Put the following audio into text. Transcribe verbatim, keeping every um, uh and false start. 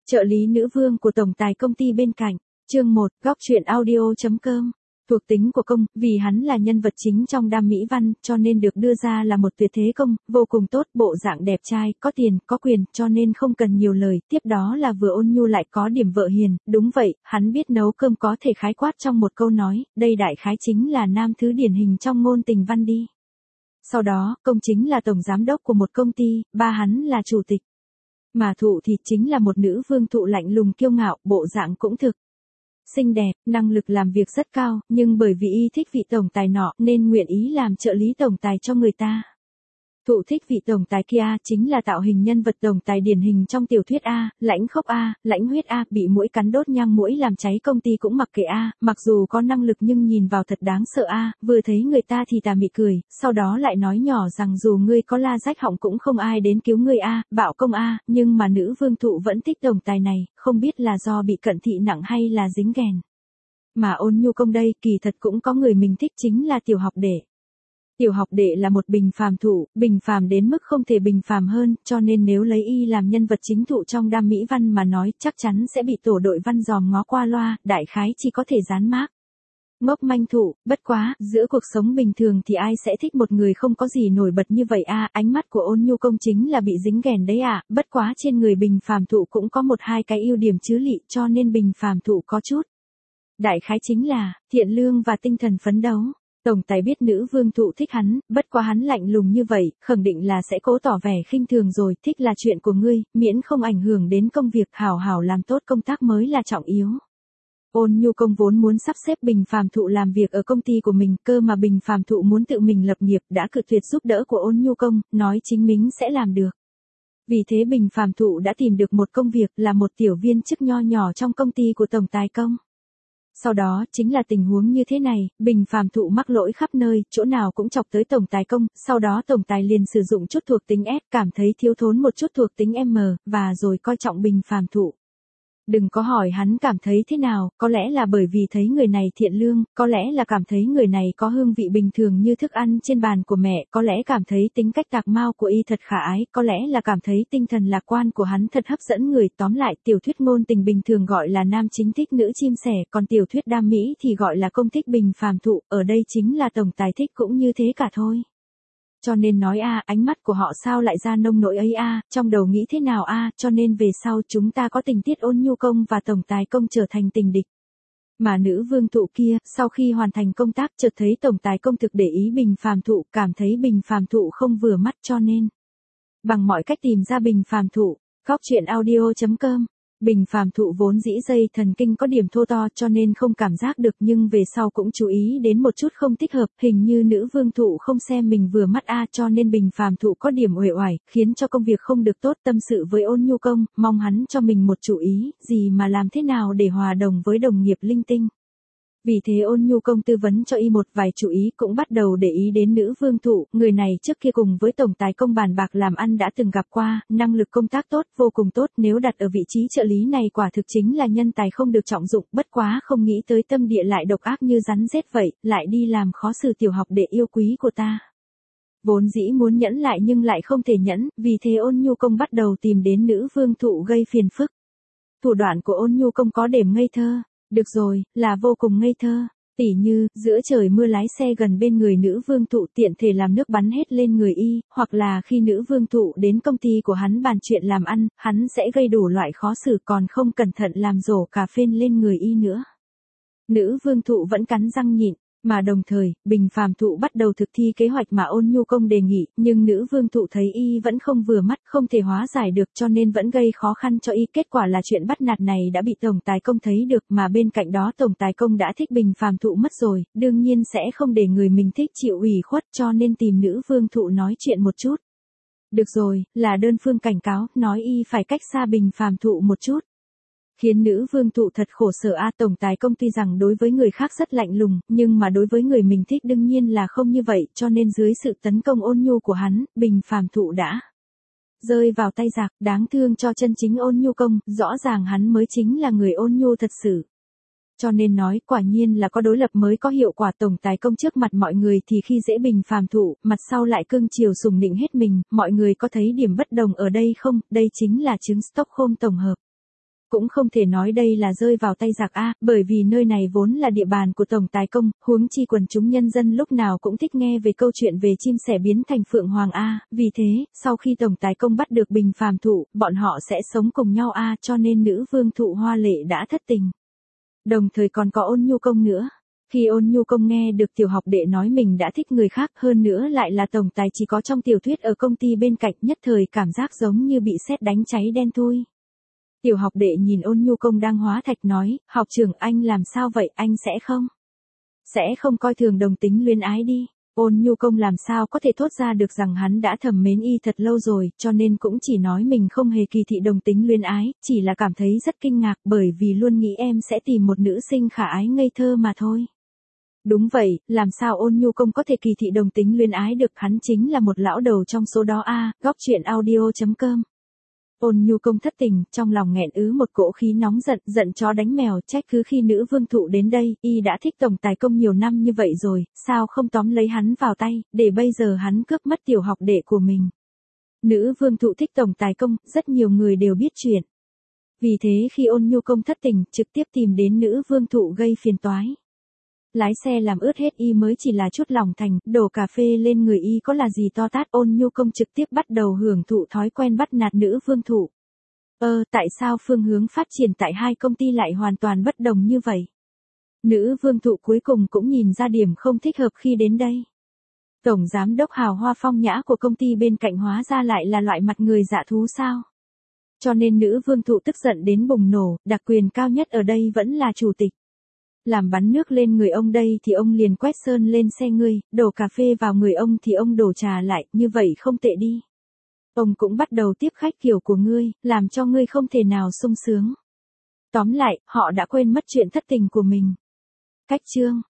Trợ lý nữ vương của tổng tài công ty bên cạnh. Chương một, góc truyện audio.com. Thuộc tính của công, vì hắn là nhân vật chính trong đam mỹ văn, cho nên được đưa ra là một tuyệt thế công, vô cùng tốt, bộ dạng đẹp trai, có tiền, có quyền, cho nên không cần nhiều lời, tiếp đó là vừa ôn nhu lại có điểm vợ hiền, đúng vậy, hắn biết nấu cơm có thể khái quát trong một câu nói, đây đại khái chính là nam thứ điển hình trong ngôn tình văn đi. Sau đó, công chính là tổng giám đốc của một công ty, ba hắn là chủ tịch. Mà thụ thì chính là một nữ vương thụ lạnh lùng kiêu ngạo, bộ dạng cũng thực xinh đẹp, năng lực làm việc rất cao, nhưng bởi vì y thích vị tổng tài nọ nên nguyện ý làm trợ lý tổng tài cho người ta. Thụ thích vị tổng tài kia chính là tạo hình nhân vật tổng tài điển hình trong tiểu thuyết A, lãnh khốc A, lãnh huyết A, bị muỗi cắn đốt nhang muỗi làm cháy công ty cũng mặc kệ A, mặc dù có năng lực nhưng nhìn vào thật đáng sợ A, vừa thấy người ta thì tà mị cười, sau đó lại nói nhỏ rằng dù ngươi có la rách họng cũng không ai đến cứu ngươi A, bạo công A, nhưng mà nữ vương thụ vẫn thích tổng tài này, không biết là do bị cận thị nặng hay là dính ghèn. Mà ôn nhu công đây kỳ thật cũng có người mình thích chính là tiểu học đệ. Tiểu học đệ là một bình phàm thụ, bình phàm đến mức không thể bình phàm hơn, cho nên nếu lấy y làm nhân vật chính thụ trong đam mỹ văn mà nói chắc chắn sẽ bị tổ đội văn dòm ngó qua loa, đại khái chỉ có thể dán mác. Ngốc manh thụ, bất quá, giữa cuộc sống bình thường thì ai sẽ thích một người không có gì nổi bật như vậy a? Ánh mắt của ôn nhu công chính là bị dính ghèn đấy ạ, à, bất quá trên người bình phàm thụ cũng có một hai cái ưu điểm chứ lị, cho nên bình phàm thụ có chút. Đại khái chính là, thiện lương và tinh thần phấn đấu. Tổng tài biết nữ vương thụ thích hắn, bất quá hắn lạnh lùng như vậy, khẳng định là sẽ cố tỏ vẻ khinh thường rồi, thích là chuyện của ngươi, miễn không ảnh hưởng đến công việc, hảo hảo làm tốt công tác mới là trọng yếu. Ôn nhu công vốn muốn sắp xếp bình phàm thụ làm việc ở công ty của mình, cơ mà bình phàm thụ muốn tự mình lập nghiệp, đã cự tuyệt giúp đỡ của ôn nhu công, nói chính mình sẽ làm được. Vì thế bình phàm thụ đã tìm được một công việc là một tiểu viên chức nho nhỏ trong công ty của tổng tài công. Sau đó, chính là tình huống như thế này, bình phàm thụ mắc lỗi khắp nơi, chỗ nào cũng chọc tới tổng tài công, sau đó tổng tài liền sử dụng chút thuộc tính S, cảm thấy thiếu thốn một chút thuộc tính M, và rồi coi trọng bình phàm thụ. Đừng có hỏi hắn cảm thấy thế nào, có lẽ là bởi vì thấy người này thiện lương, có lẽ là cảm thấy người này có hương vị bình thường như thức ăn trên bàn của mẹ, có lẽ cảm thấy tính cách tạc mau của y thật khả ái, có lẽ là cảm thấy tinh thần lạc quan của hắn thật hấp dẫn người. Tóm lại, tiểu thuyết ngôn tình bình thường gọi là nam chính thích nữ chim sẻ, còn tiểu thuyết đam mỹ thì gọi là công thích bình phàm thụ, ở đây chính là tổng tài thích cũng như thế cả thôi. Cho nên nói a, ánh mắt của họ sao lại ra nông nỗi ấy a, trong đầu nghĩ thế nào a, cho nên về sau chúng ta có tình tiết ôn nhu công và tổng tài công trở thành tình địch. Mà nữ vương thụ kia, sau khi hoàn thành công tác chợt thấy tổng tài công thực để ý bình phàm thụ, cảm thấy bình phàm thụ không vừa mắt cho nên bằng mọi cách tìm ra bình phàm thụ. Góc truyện audio.com. Bình phàm thụ vốn dĩ dây thần kinh có điểm thô to cho nên không cảm giác được, nhưng về sau cũng chú ý đến một chút không thích hợp, hình như nữ vương thụ không xem mình vừa mắt a, cho nên bình phàm thụ có điểm uể oải, khiến cho công việc không được tốt, tâm sự với ôn nhu công, mong hắn cho mình một chủ ý, gì mà làm thế nào để hòa đồng với đồng nghiệp linh tinh. Vì thế ôn nhu công tư vấn cho y một vài chủ ý, cũng bắt đầu để ý đến nữ vương thụ, người này trước kia cùng với tổng tài công bàn bạc làm ăn đã từng gặp qua, năng lực công tác tốt, vô cùng tốt, nếu đặt ở vị trí trợ lý này quả thực chính là nhân tài không được trọng dụng, bất quá không nghĩ tới tâm địa lại độc ác như rắn rết vậy, lại đi làm khó xử tiểu học đệ yêu quý của ta. Vốn dĩ muốn nhẫn lại nhưng lại không thể nhẫn, vì thế ôn nhu công bắt đầu tìm đến nữ vương thụ gây phiền phức. Thủ đoạn của ôn nhu công có điểm ngây thơ. Được rồi, là vô cùng ngây thơ, tỉ như, giữa trời mưa lái xe gần bên người nữ vương thụ tiện thể làm nước bắn hết lên người y, hoặc là khi nữ vương thụ đến công ty của hắn bàn chuyện làm ăn, hắn sẽ gây đủ loại khó xử còn không cẩn thận làm rổ cà phên lên người y nữa. Nữ vương thụ vẫn cắn răng nhịn. Mà đồng thời, bình phàm thụ bắt đầu thực thi kế hoạch mà ôn nhu công đề nghị, nhưng nữ vương thụ thấy y vẫn không vừa mắt, không thể hóa giải được cho nên vẫn gây khó khăn cho y. Kết quả là chuyện bắt nạt này đã bị tổng tài công thấy được, mà bên cạnh đó tổng tài công đã thích bình phàm thụ mất rồi, đương nhiên sẽ không để người mình thích chịu ủy khuất, cho nên tìm nữ vương thụ nói chuyện một chút. Được rồi, là đơn phương cảnh cáo, nói y phải cách xa bình phàm thụ một chút. Khiến nữ vương thụ thật khổ sở a, tổng tài công ty rằng đối với người khác rất lạnh lùng, nhưng mà đối với người mình thích đương nhiên là không như vậy, cho nên dưới sự tấn công ôn nhu của hắn, bình phàm thụ đã rơi vào tay giặc, đáng thương cho chân chính ôn nhu công, rõ ràng hắn mới chính là người ôn nhu thật sự. Cho nên nói, quả nhiên là có đối lập mới có hiệu quả. Tổng tài công trước mặt mọi người thì khi dễ bình phàm thụ, mặt sau lại cưng chiều sùng nịnh hết mình, mọi người có thấy điểm bất đồng ở đây không? Đây chính là chứng Stockholm tổng hợp. Cũng không thể nói đây là rơi vào tay giặc A, bởi vì nơi này vốn là địa bàn của Tổng Tài Công, huống chi quần chúng nhân dân lúc nào cũng thích nghe về câu chuyện về chim sẻ biến thành Phượng Hoàng A, vì thế, sau khi Tổng Tài Công bắt được Bình Phàm Thụ, bọn họ sẽ sống cùng nhau A, cho nên nữ vương thụ Hoa Lệ đã thất tình. Đồng thời còn có Ôn Nhu Công nữa. Khi Ôn Nhu Công nghe được tiểu học đệ nói mình đã thích người khác, hơn nữa lại là tổng tài chỉ có trong tiểu thuyết ở công ty bên cạnh, nhất thời cảm giác giống như bị sét đánh cháy đen thui. Tiểu học đệ nhìn Ôn Nhu Công đang hóa thạch nói, học trưởng anh làm sao vậy, anh sẽ không? Sẽ không coi thường đồng tính luyến ái đi. Ôn Nhu Công làm sao có thể thốt ra được rằng hắn đã thầm mến y thật lâu rồi, cho nên cũng chỉ nói mình không hề kỳ thị đồng tính luyến ái, chỉ là cảm thấy rất kinh ngạc bởi vì luôn nghĩ em sẽ tìm một nữ sinh khả ái ngây thơ mà thôi. Đúng vậy, làm sao Ôn Nhu Công có thể kỳ thị đồng tính luyến ái được, hắn chính là một lão đầu trong số đó a. Góc truyện audio chấm com. Ôn Nhu Công thất tình, trong lòng nghẹn ứ một cỗ khí nóng giận, giận chó đánh mèo, trách cứ khi nữ vương thụ đến đây, y đã thích Tổng Tài Công nhiều năm như vậy rồi, sao không tóm lấy hắn vào tay, để bây giờ hắn cướp mất tiểu học đệ của mình. Nữ vương thụ thích Tổng Tài Công, rất nhiều người đều biết chuyện. Vì thế khi Ôn Nhu Công thất tình, trực tiếp tìm đến nữ vương thụ gây phiền toái. Lái xe làm ướt hết y mới chỉ là chút lòng thành, đổ cà phê lên người y có là gì to tát. Ôn Nhu Công trực tiếp bắt đầu hưởng thụ thói quen bắt nạt nữ vương thụ. Ơ, tại sao phương hướng phát triển tại hai công ty lại hoàn toàn bất đồng như vậy? Nữ vương thụ cuối cùng cũng nhìn ra điểm không thích hợp khi đến đây. Tổng giám đốc hào hoa phong nhã của công ty bên cạnh hóa ra lại là loại mặt người dạ thú sao? Cho nên nữ vương thụ tức giận đến bùng nổ, đặc quyền cao nhất ở đây vẫn là chủ tịch. Làm bắn nước lên người ông đây thì ông liền quét sơn lên xe ngươi, đổ cà phê vào người ông thì ông đổ trà lại, như vậy không tệ đi. Ông cũng bắt đầu tiếp khách kiểu của ngươi, làm cho ngươi không thể nào sung sướng. Tóm lại, họ đã quên mất chuyện thất tình của mình. Cách chương